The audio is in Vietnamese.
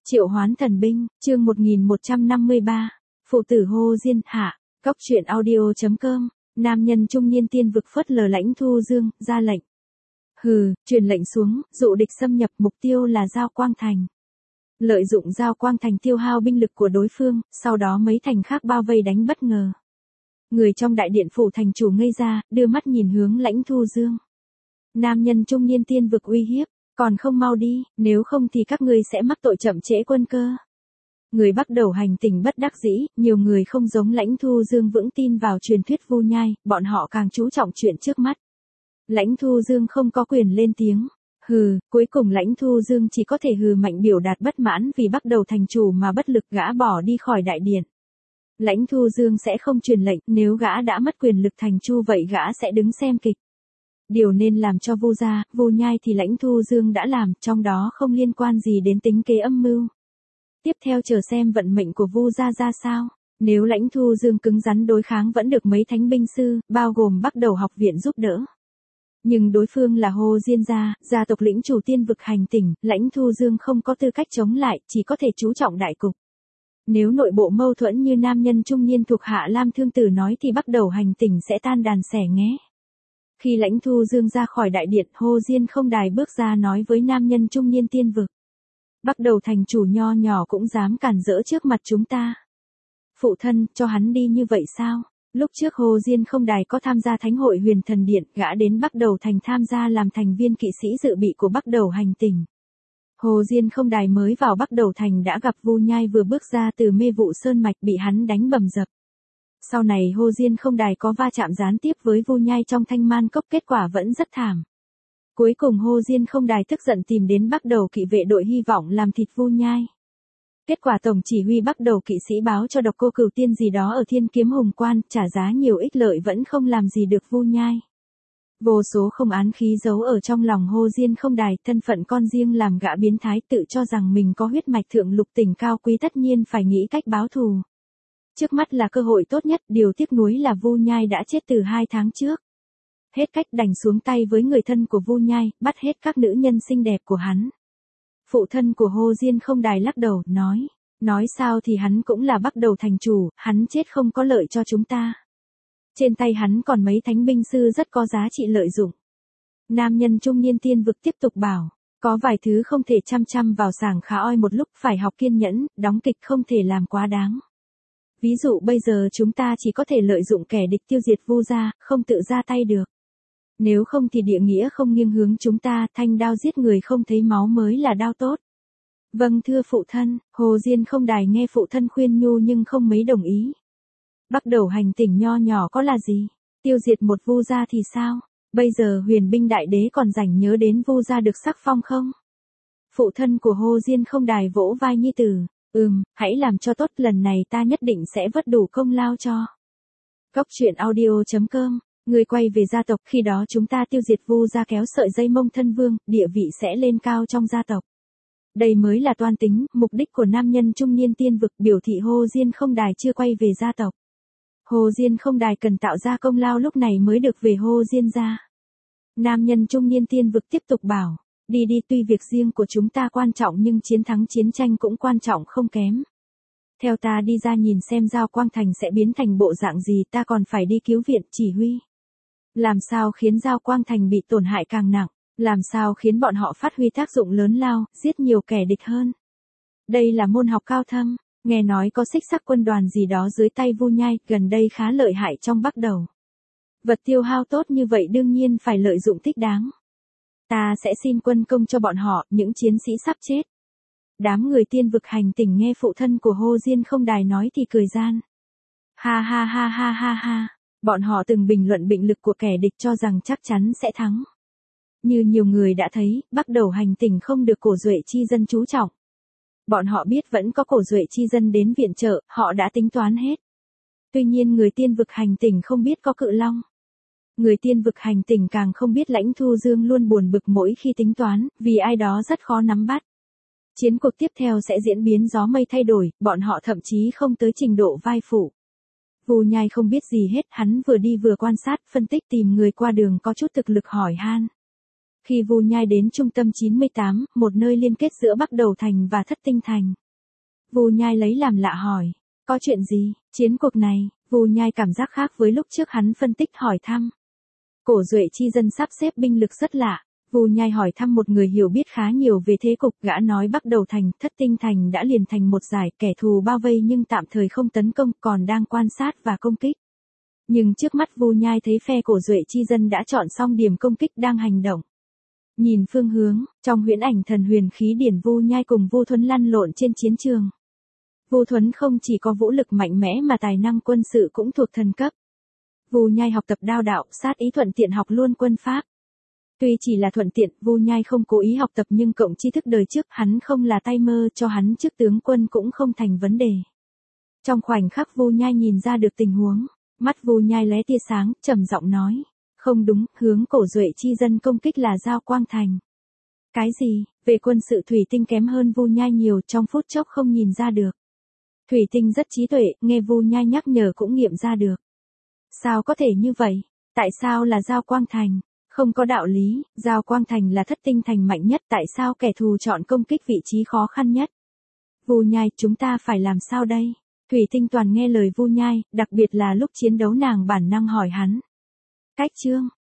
Triệu hoán thần binh, chương 1153. Phụ tử Hồ Diên hạ. Cóc truyện audio.com. Nam nhân trung niên tiên vực phớt lờ Lãnh Thu Dương, ra lệnh. Hừ, truyền lệnh xuống, dụ địch xâm nhập, mục tiêu là Giao Quang Thành. Lợi dụng Giao Quang Thành tiêu hao binh lực của đối phương, sau đó mấy thành khác bao vây đánh bất ngờ. Người trong đại điện phủ thành chủ ngây ra, đưa mắt nhìn hướng Lãnh Thu Dương. Nam nhân trung niên tiên vực uy hiếp, còn không mau đi, nếu không thì các ngươi sẽ mắc tội chậm trễ quân cơ. Người bắt đầu hành tình bất đắc dĩ, nhiều người không giống Lãnh Thu Dương vững tin vào truyền thuyết Vu Nhai, bọn họ càng chú trọng chuyện trước mắt. Lãnh Thu Dương không có quyền lên tiếng. Hừ, cuối cùng Lãnh Thu Dương chỉ có thể hừ mạnh biểu đạt bất mãn vì bắt đầu thành chủ mà bất lực gã bỏ đi khỏi đại điện. Lãnh Thu Dương sẽ không truyền lệnh, nếu gã đã mất quyền lực thành chu vậy gã sẽ đứng xem kịch. Điều nên làm cho Vu gia, Vu Nhai thì Lãnh Thu Dương đã làm, trong đó không liên quan gì đến tính kế âm mưu. Tiếp theo chờ xem vận mệnh của Vu gia ra sao. Nếu Lãnh Thu Dương cứng rắn đối kháng vẫn được mấy thánh binh sư, bao gồm bắt đầu học viện giúp đỡ. Nhưng đối phương là Hồ Diên gia, gia tộc lĩnh chủ tiên vực hành tỉnh, Lãnh Thu Dương không có tư cách chống lại, chỉ có thể chú trọng đại cục. Nếu nội bộ mâu thuẫn như nam nhân trung niên thuộc hạ Lam Thương Tử nói thì bắt đầu hành tỉnh sẽ tan đàn xẻ nghé. Khi Lãnh Thu Dương ra khỏi đại điện, Hồ Diên không đài bước ra nói với nam nhân trung niên tiên vực. Bắt đầu thành chủ nho nhỏ cũng dám cản rỡ trước mặt chúng ta. Phụ thân, cho hắn đi như vậy sao? Lúc trước Hồ Diên không đài có tham gia thánh hội huyền thần điện, gã đến Bắc Đầu Thành tham gia làm thành viên kỵ sĩ dự bị của Bắc Đầu hành tỉnh. Hồ Diên không đài mới vào Bắc Đầu Thành đã gặp Vu Nhai vừa bước ra từ mê vụ sơn mạch bị hắn đánh bầm dập. Sau này Hồ Diên không đài có va chạm gián tiếp với Vu Nhai trong Thanh Man Cốc, kết quả vẫn rất thảm. Cuối cùng Hồ Diên không đài tức giận tìm đến Bắc Đầu kỵ vệ đội hy vọng làm thịt Vu Nhai. Kết quả tổng chỉ huy Bắc Đầu kỵ sĩ báo cho Độc Cô Cửu Tiên gì đó ở Thiên Kiếm Hùng Quan, trả giá nhiều ích lợi vẫn không làm gì được Vu Nhai. Vô số không án khí giấu ở trong lòng Hồ Diên không đài, thân phận con riêng làm gã biến thái, tự cho rằng mình có huyết mạch thượng lục tình cao quý, tất nhiên phải nghĩ cách báo thù. Trước mắt là cơ hội tốt nhất, điều tiếc nuối là Vu Nhai đã chết từ 2 tháng trước. Hết cách đành xuống tay với người thân của Vu Nhai, bắt hết các nữ nhân xinh đẹp của hắn. Phụ thân của Hồ Diên không đài lắc đầu, nói sao thì hắn cũng là Bắc Đầu thành chủ, hắn chết không có lợi cho chúng ta. Trên tay hắn còn mấy thánh binh sư rất có giá trị lợi dụng. Nam nhân trung niên tiên vực tiếp tục bảo, có vài thứ không thể chăm vào sảng khá oi một lúc, phải học kiên nhẫn, đóng kịch không thể làm quá đáng. Ví dụ bây giờ chúng ta chỉ có thể lợi dụng kẻ địch tiêu diệt Vu gia, không tự ra tay được. Nếu không thì địa nghĩa không nghiêng hướng chúng ta, thanh đao giết người không thấy máu mới là đao tốt. Vâng thưa phụ thân, Hồ Diên không đài nghe phụ thân khuyên nhu nhưng không mấy đồng ý. Bắc Đầu hành tỉnh nho nhỏ có là gì? Tiêu diệt một Vu gia thì sao? Bây giờ huyền binh đại đế còn rảnh nhớ đến Vu gia được sắc phong không? Phụ thân của Hồ Diên không đài vỗ vai nhi tử. Hãy làm cho tốt, lần này ta nhất định sẽ vất đủ công lao cho. Cóc truyện audio.com. Người quay về gia tộc, khi đó chúng ta tiêu diệt Vu gia kéo sợi dây mông thân vương, địa vị sẽ lên cao trong gia tộc. Đây mới là toan tính, mục đích của nam nhân trung niên tiên vực, biểu thị Hồ Diên không đài chưa quay về gia tộc. Hồ Diên không đài cần tạo ra công lao lúc này mới được về Hồ Diên gia. Nam nhân trung niên tiên vực tiếp tục bảo, đi tuy việc riêng của chúng ta quan trọng nhưng chiến thắng chiến tranh cũng quan trọng không kém. Theo ta đi ra nhìn xem Giao Quang Thành sẽ biến thành bộ dạng gì, ta còn phải đi cứu viện chỉ huy. Làm sao khiến Giao Quang Thành bị tổn hại càng nặng, làm sao khiến bọn họ phát huy tác dụng lớn lao, giết nhiều kẻ địch hơn. Đây là môn học cao thâm, nghe nói có xích sắc quân đoàn gì đó dưới tay Vu Nhai, gần đây khá lợi hại trong Bắc Đầu. Vật tiêu hao tốt như vậy đương nhiên phải lợi dụng thích đáng. Ta sẽ xin quân công cho bọn họ, những chiến sĩ sắp chết. Đám người tiên vực hành tỉnh nghe phụ thân của Hồ Diên không đài nói thì cười gian. Ha. Bọn họ từng bình luận bệnh lực của kẻ địch cho rằng chắc chắn sẽ thắng. Như nhiều người đã thấy, Bắc Đầu hành tỉnh không được cổ duệ chi dân chú trọng. Bọn họ biết vẫn có cổ duệ chi dân đến viện trợ, họ đã tính toán hết. Tuy nhiên người tiên vực hành tỉnh không biết có Cự Long. Người tiên vực hành tỉnh càng không biết Lãnh Thu Dương luôn buồn bực mỗi khi tính toán, vì ai đó rất khó nắm bắt. Chiến cuộc tiếp theo sẽ diễn biến gió mây thay đổi, bọn họ thậm chí không tới trình độ vai phụ. Vu Nhai không biết gì hết, hắn vừa đi vừa quan sát, phân tích tìm người qua đường có chút thực lực hỏi han. Khi Vu Nhai đến trung tâm 98, một nơi liên kết giữa Bắc Đầu Thành và Thất Tinh Thành, Vu Nhai lấy làm lạ hỏi, có chuyện gì? Chiến cuộc này, Vu Nhai cảm giác khác với lúc trước hắn phân tích hỏi thăm. Cổ Duệ chi dân sắp xếp binh lực rất lạ. Vu Nhai hỏi thăm một người hiểu biết khá nhiều về thế cục, gã nói Bắc Đầu Thành, Thất Tinh Thành đã liền thành một dải, kẻ thù bao vây nhưng tạm thời không tấn công, còn đang quan sát và công kích. Nhưng trước mắt Vu Nhai thấy phe Cổ Duệ chi dân đã chọn xong điểm công kích đang hành động. Nhìn phương hướng, trong huyễn ảnh thần huyền khí điển, Vu Nhai cùng Vu Thuấn lăn lộn trên chiến trường. Vu Thuấn không chỉ có vũ lực mạnh mẽ mà tài năng quân sự cũng thuộc thần cấp. Vu Nhai học tập đao đạo, sát ý, thuận tiện học luôn quân pháp. Tuy chỉ là thuận tiện, Vu Nhai không cố ý học tập nhưng cộng tri thức đời trước, hắn không là tay mơ, cho hắn chức tướng quân cũng không thành vấn đề. Trong khoảnh khắc Vu Nhai nhìn ra được tình huống, mắt Vu Nhai lóe tia sáng, trầm giọng nói, không đúng, hướng Cổ Duệ chi dân công kích là Giao Quang Thành. Cái gì? Về quân sự Thủy Tinh kém hơn Vu Nhai nhiều, trong phút chốc không nhìn ra được. Thủy Tinh rất trí tuệ, nghe Vu Nhai nhắc nhở cũng nghiệm ra được. Sao có thể như vậy? Tại sao là Giao Quang Thành? Không có đạo lý, Giao Quang Thành là Thất Tinh Thành mạnh nhất, tại sao kẻ thù chọn công kích vị trí khó khăn nhất? Vu Nhai, chúng ta phải làm sao đây? Thủy Tinh toàn nghe lời Vu Nhai, đặc biệt là lúc chiến đấu nàng bản năng hỏi hắn. Cách chương,